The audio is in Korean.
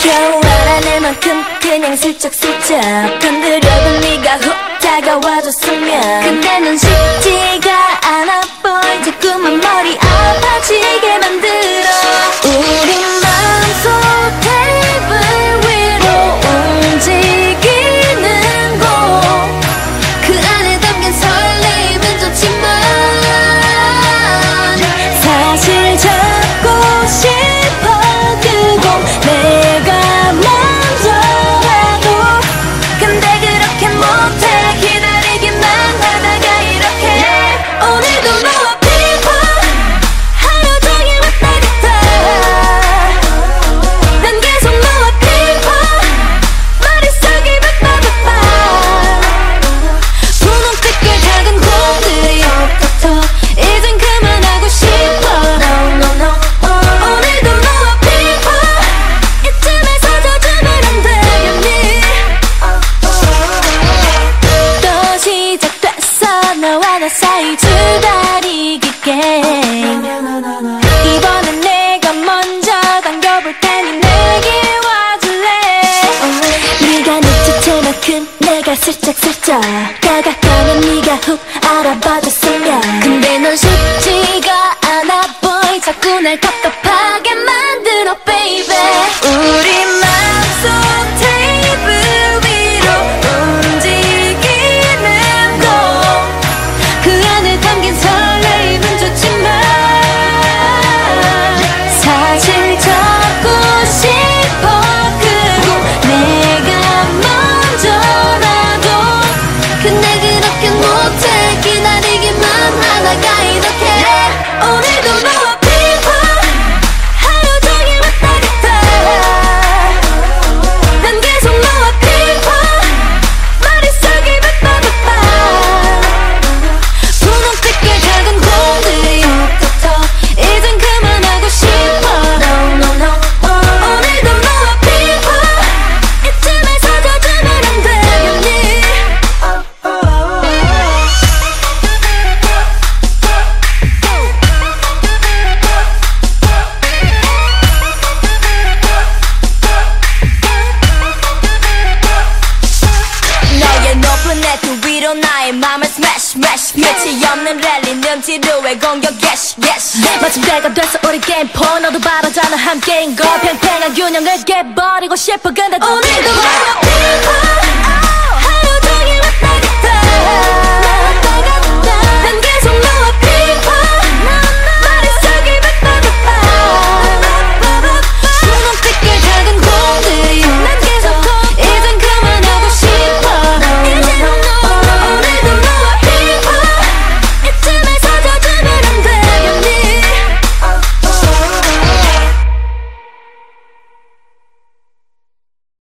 겨우 알아낼 만큼 그냥 슬쩍슬쩍 건드려도 네가 훅 다가와줬으면 근데 넌 쉽지가 않아 boy 자꾸만 머리 아파지게 만들어 우리 마음속 테이블 위로 움직이는 곳 그 안에 담긴 설레임은 좋지만 사실 잡고 싶어 그곳 내가 먼저라도 근데 그렇게 못해 기다리기만 하다가 이렇게 오늘도 너와 피고 하루 종일 왔다 갔다 난 계속 너와 피고 머릿속이 바빠바빠 분홍빛깔 작은 꿈들이 톡톡톡 이젠 그만하고 싶어 No no no 오늘도 너와 피고 이쯤에서 져주면 안 되겠니 또 시작됐어 너와 나 사이 줄다리기 게임 이번엔 내가 먼저 당겨볼 테니 내게 와줄래 네가 눈치챌 만큼 내가 슬쩍슬쩍 다가가면 네가 훅 알아봐줬으면 근데 넌 쉽지가 않아 boy 자꾸 날 답답하게 만들어 baby 우리 마음속 테이블 위로 움직이는 곳 그 안에 담긴 설레임은 좋지만 사실 잡고 싶어 그곳 내가 먼저라도 근데 그렇게 못해 기다리기만 하다가 이렇게 오늘도 너와 피고 하루 종일 왔다 갔다 난 계속 너와 피고 머릿속이 바빠바빠 분홍빛깔 작은 꿈들이 톡톡톡 이젠 그만하고 싶어 No no no 오늘도 너와 피고 이쯤에서 져주면 안 되겠니 너의 높은 내투 위로 나의 맘을 스매시 매시 끝이 없는 랠리는 지루해 공격 예시 예시 마침 때가 됐어 우리 게임 포 너도 바라잖아 함께인 거 팽팽한 균형을 깨버리고 싶어 근데 오늘도